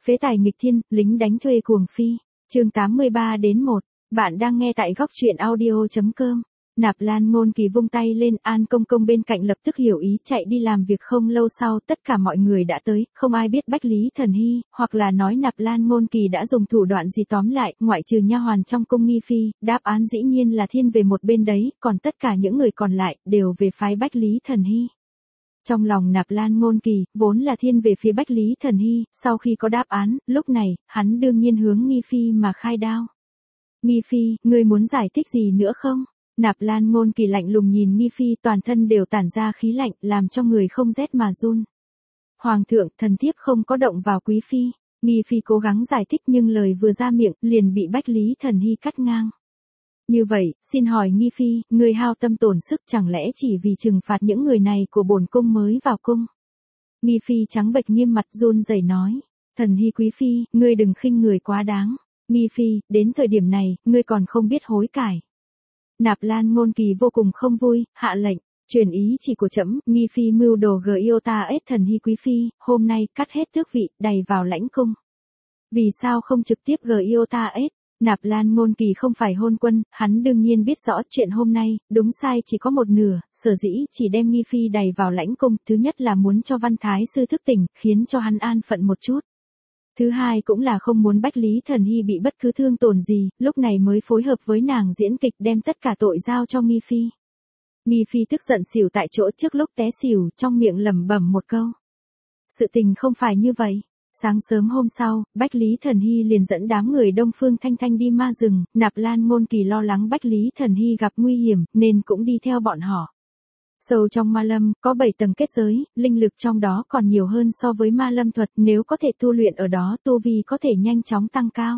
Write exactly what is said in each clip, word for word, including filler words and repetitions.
Phế tài nghịch thiên, lính đánh thuê cuồng phi. Chương tám mươi ba đến một. Bạn đang nghe tại góc truyện audio chấm com. Nạp Lan Ngôn Kỳ vung tay lên, An Công Công bên cạnh lập tức hiểu ý chạy đi làm việc. Không lâu sau tất cả mọi người đã tới, không ai biết Bách Lý Thần Hy, hoặc là nói Nạp Lan Ngôn Kỳ đã dùng thủ đoạn gì. Tóm lại, ngoại trừ nha hoàn trong cung nghi phi, đáp án dĩ nhiên là thiên về một bên đấy, còn tất cả những người còn lại, đều về phái Bách Lý Thần Hy. Trong lòng Nạp Lan Ngôn Kỳ, vốn là thiên về phía Bách Lý Thần Hy, sau khi có đáp án, lúc này, hắn đương nhiên hướng nghi phi mà khai đao. Nghi phi, ngươi muốn giải thích gì nữa không? Nạp Lan Ngôn Kỳ lạnh lùng nhìn nghi phi, toàn thân đều tản ra khí lạnh, làm cho người không rét mà run. Hoàng thượng, thần thiếp không có động vào quý phi. Nghi phi cố gắng giải thích nhưng lời vừa ra miệng, liền bị Bách Lý Thần Hy cắt ngang. Như vậy, xin hỏi nghi phi, người hao tâm tổn sức chẳng lẽ chỉ vì trừng phạt những người này của bổn cung mới vào cung? Nghi phi trắng bệch nghiêm mặt run rẩy nói. Thần Hy quý phi, ngươi đừng khinh người quá đáng. Nghi phi, đến thời điểm này, ngươi còn không biết hối cải. Nạp Lan Ngôn Kỳ vô cùng không vui, hạ lệnh, truyền ý chỉ của trẫm, nghi phi mưu đồ gờ yêu ta ết Thần Hy quý phi, hôm nay cắt hết tước vị, đày vào lãnh cung. Vì sao không trực tiếp gờ yêu ta ết? Nạp Lan Ngôn Kỳ không phải hôn quân, hắn đương nhiên biết rõ chuyện hôm nay, đúng sai chỉ có một nửa, sở dĩ chỉ đem nghi phi đày vào lãnh cung, thứ nhất là muốn cho Văn Thái sư thức tỉnh, khiến cho hắn an phận một chút. Thứ hai cũng là không muốn Bách Lý Thần Hy bị bất cứ thương tổn gì, lúc này mới phối hợp với nàng diễn kịch đem tất cả tội giao cho nghi phi. Nghi phi tức giận xỉu tại chỗ, trước lúc té xỉu, trong miệng lẩm bẩm một câu. Sự tình không phải như vậy. Sáng sớm hôm sau, Bách Lý Thần Hy liền dẫn đám người Đông Phương Thanh Thanh đi ma rừng, Nạp Lan Ngôn Kỳ lo lắng Bách Lý Thần Hy gặp nguy hiểm, nên cũng đi theo bọn họ. Sâu trong ma lâm, có bảy tầng kết giới, linh lực trong đó còn nhiều hơn so với ma lâm thuật, nếu có thể tu luyện ở đó tu vi có thể nhanh chóng tăng cao.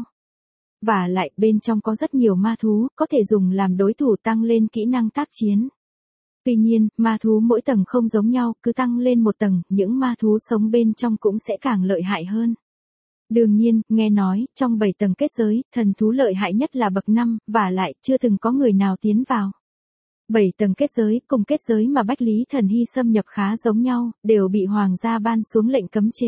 Và lại, bên trong có rất nhiều ma thú, có thể dùng làm đối thủ tăng lên kỹ năng tác chiến. Tuy nhiên, ma thú mỗi tầng không giống nhau, cứ tăng lên một tầng, những ma thú sống bên trong cũng sẽ càng lợi hại hơn. Đương nhiên, nghe nói, trong bảy tầng kết giới, thần thú lợi hại nhất là bậc năm, và lại, chưa từng có người nào tiến vào. Bảy tầng kết giới, cùng kết giới mà Bách Lý Thần Hy xâm nhập khá giống nhau, đều bị hoàng gia ban xuống lệnh cấm chế.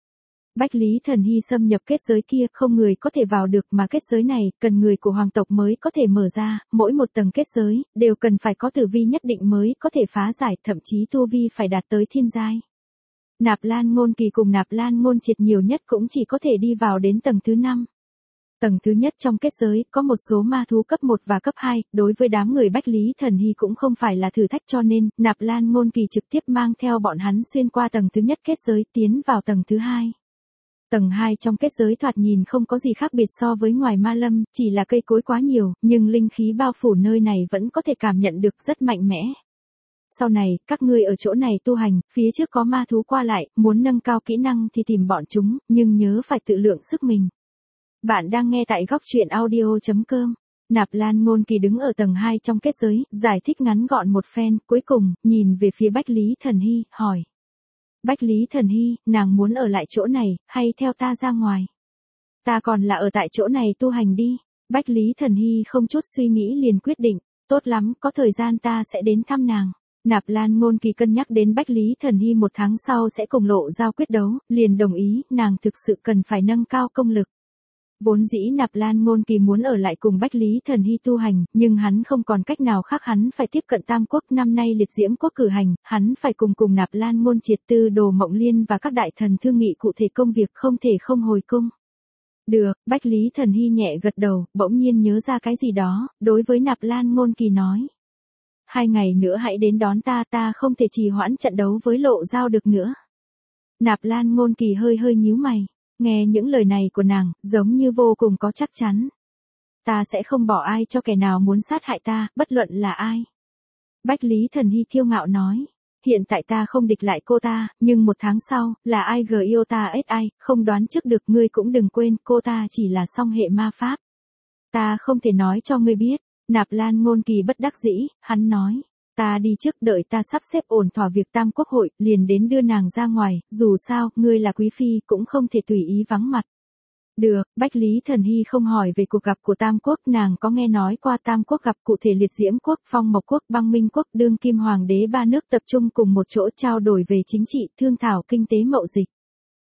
Bách Lý Thần Hy xâm nhập kết giới kia, không người có thể vào được, mà kết giới này, cần người của hoàng tộc mới có thể mở ra, mỗi một tầng kết giới, đều cần phải có tử vi nhất định mới có thể phá giải, thậm chí tu vi phải đạt tới thiên giai. Nạp Lan Ngôn Kỳ cùng Nạp Lan Ngôn Triệt nhiều nhất cũng chỉ có thể đi vào đến tầng thứ năm. Tầng thứ nhất trong kết giới, có một số ma thú cấp một và cấp hai, đối với đám người Bách Lý Thần Hy cũng không phải là thử thách, cho nên, Nạp Lan Ngôn Kỳ trực tiếp mang theo bọn hắn xuyên qua tầng thứ nhất kết giới, tiến vào tầng thứ hai. Tầng hai trong kết giới thoạt nhìn không có gì khác biệt so với ngoài ma lâm, chỉ là cây cối quá nhiều, nhưng linh khí bao phủ nơi này vẫn có thể cảm nhận được rất mạnh mẽ. Sau này, các ngươi ở chỗ này tu hành, phía trước có ma thú qua lại, muốn nâng cao kỹ năng thì tìm bọn chúng, nhưng nhớ phải tự lượng sức mình. Bạn đang nghe tại góc truyện audio chấm com. Nạp Lan Ngôn Kỳ đứng ở tầng hai trong kết giới, giải thích ngắn gọn một phen, cuối cùng, nhìn về phía Bách Lý Thần Hy, hỏi. Bách Lý Thần Hy, nàng muốn ở lại chỗ này, hay theo ta ra ngoài? Ta còn là ở tại chỗ này tu hành đi. Bách Lý Thần Hy không chút suy nghĩ liền quyết định, tốt lắm, có thời gian ta sẽ đến thăm nàng. Nạp Lan Ngôn Kỳ cân nhắc đến Bách Lý Thần Hy một tháng sau sẽ cùng Lộ Giao quyết đấu, liền đồng ý, nàng thực sự cần phải nâng cao công lực. Vốn dĩ Nạp Lan Ngôn Kỳ muốn ở lại cùng Bách Lý Thần Hy tu hành, nhưng hắn không còn cách nào khác, hắn phải tiếp cận Tam Quốc, năm nay Liệt Diễm Quốc cử hành, hắn phải cùng cùng Nạp Lan Ngôn Triệt, Tư Đồ Mộng Liên và các đại thần thương nghị cụ thể công việc, không thể không hồi cung. Được, Bách Lý Thần Hy nhẹ gật đầu, bỗng nhiên nhớ ra cái gì đó, đối với Nạp Lan Ngôn Kỳ nói. Hai ngày nữa hãy đến đón ta, ta không thể trì hoãn trận đấu với Lộ Giao được nữa. Nạp Lan Ngôn Kỳ hơi hơi nhíu mày. Nghe những lời này của nàng, giống như vô cùng có chắc chắn. Ta sẽ không bỏ ai cho kẻ nào muốn sát hại ta, bất luận là ai. Bách Lý Thần Hy kiêu ngạo nói. Hiện tại ta không địch lại cô ta, nhưng một tháng sau, là ai gờ yêu ta ết ai, không đoán trước được, ngươi cũng đừng quên, cô ta chỉ là song hệ ma pháp. Ta không thể nói cho ngươi biết. Nạp Lan Ngôn Kỳ bất đắc dĩ, hắn nói. Ta đi trước, đợi ta sắp xếp ổn thỏa việc Tam Quốc hội, liền đến đưa nàng ra ngoài, dù sao, ngươi là quý phi, cũng không thể tùy ý vắng mặt. Được, Bách Lý Thần Hy không hỏi về cuộc gặp của Tam Quốc, nàng có nghe nói qua Tam Quốc gặp, cụ thể Liệt Diễm Quốc, Phong Mộc Quốc, Băng Minh Quốc, đương kim hoàng đế ba nước tập trung cùng một chỗ trao đổi về chính trị, thương thảo, kinh tế, mậu dịch.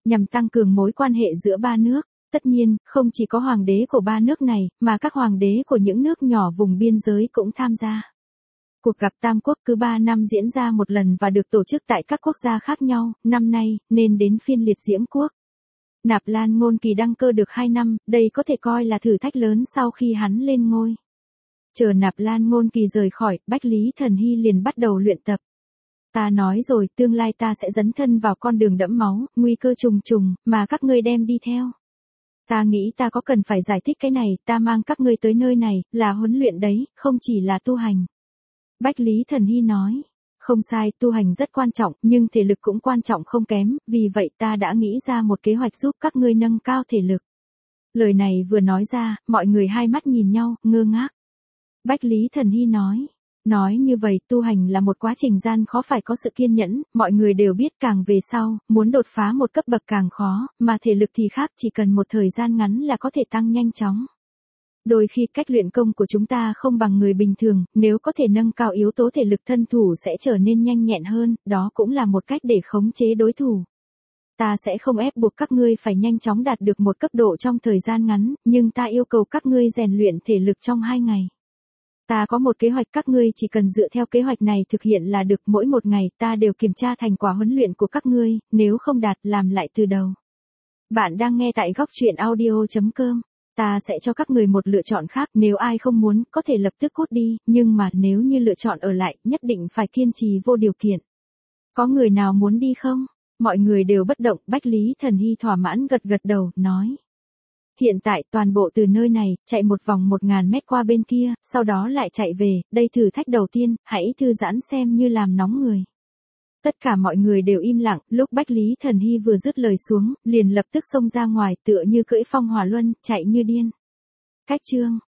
nhằm tăng cường mối quan hệ giữa ba nước. Tất nhiên, không chỉ có hoàng đế của ba nước này, mà các hoàng đế của những nước nhỏ vùng biên giới cũng tham gia. Cuộc gặp tam quốc cứ ba năm diễn ra một lần và được tổ chức tại các quốc gia khác nhau, năm nay, nên đến phiên Liệt Diễm quốc. Nạp Lan Ngôn Kỳ đăng cơ được hai năm, đây có thể coi là thử thách lớn sau khi hắn lên ngôi. Chờ Nạp Lan Ngôn Kỳ rời khỏi, Bách Lý Thần Hy liền bắt đầu luyện tập. Ta nói rồi, tương lai ta sẽ dấn thân vào con đường đẫm máu, nguy cơ trùng trùng, mà các ngươi đem đi theo. Ta nghĩ ta có cần phải giải thích cái này, ta mang các ngươi tới nơi này, là huấn luyện đấy, không chỉ là tu hành. Bách Lý Thần Hy nói, không sai, tu hành rất quan trọng, nhưng thể lực cũng quan trọng không kém, vì vậy ta đã nghĩ ra một kế hoạch giúp các ngươi nâng cao thể lực. Lời này vừa nói ra, mọi người hai mắt nhìn nhau, ngơ ngác. Bách Lý Thần Hy nói, nói như vậy, tu hành là một quá trình gian khó, phải có sự kiên nhẫn, mọi người đều biết càng về sau, muốn đột phá một cấp bậc càng khó, mà thể lực thì khác, chỉ cần một thời gian ngắn là có thể tăng nhanh chóng. Đôi khi cách luyện công của chúng ta không bằng người bình thường, nếu có thể nâng cao yếu tố thể lực, thân thủ sẽ trở nên nhanh nhẹn hơn, đó cũng là một cách để khống chế đối thủ. Ta sẽ không ép buộc các ngươi phải nhanh chóng đạt được một cấp độ trong thời gian ngắn, nhưng ta yêu cầu các ngươi rèn luyện thể lực trong hai ngày. Ta có một kế hoạch, các ngươi chỉ cần dựa theo kế hoạch này thực hiện là được, mỗi một ngày ta đều kiểm tra thành quả huấn luyện của các ngươi, nếu không đạt làm lại từ đầu. Bạn đang nghe tại góc truyện audio chấm com. Ta sẽ cho các người một lựa chọn khác, nếu ai không muốn, có thể lập tức cút đi, nhưng mà nếu như lựa chọn ở lại, nhất định phải kiên trì vô điều kiện. Có người nào muốn đi không? Mọi người đều bất động, Bách Lý Thần Hy thỏa mãn gật gật đầu, nói. Hiện tại toàn bộ từ nơi này, chạy một vòng một ngàn mét qua bên kia, sau đó lại chạy về, đây thử thách đầu tiên, hãy thư giãn xem như làm nóng người. Tất cả mọi người đều im lặng, lúc Bách Lý Thần Hy vừa dứt lời xuống, liền lập tức xông ra ngoài, tựa như cưỡi phong hỏa luân, chạy như điên. Cách chương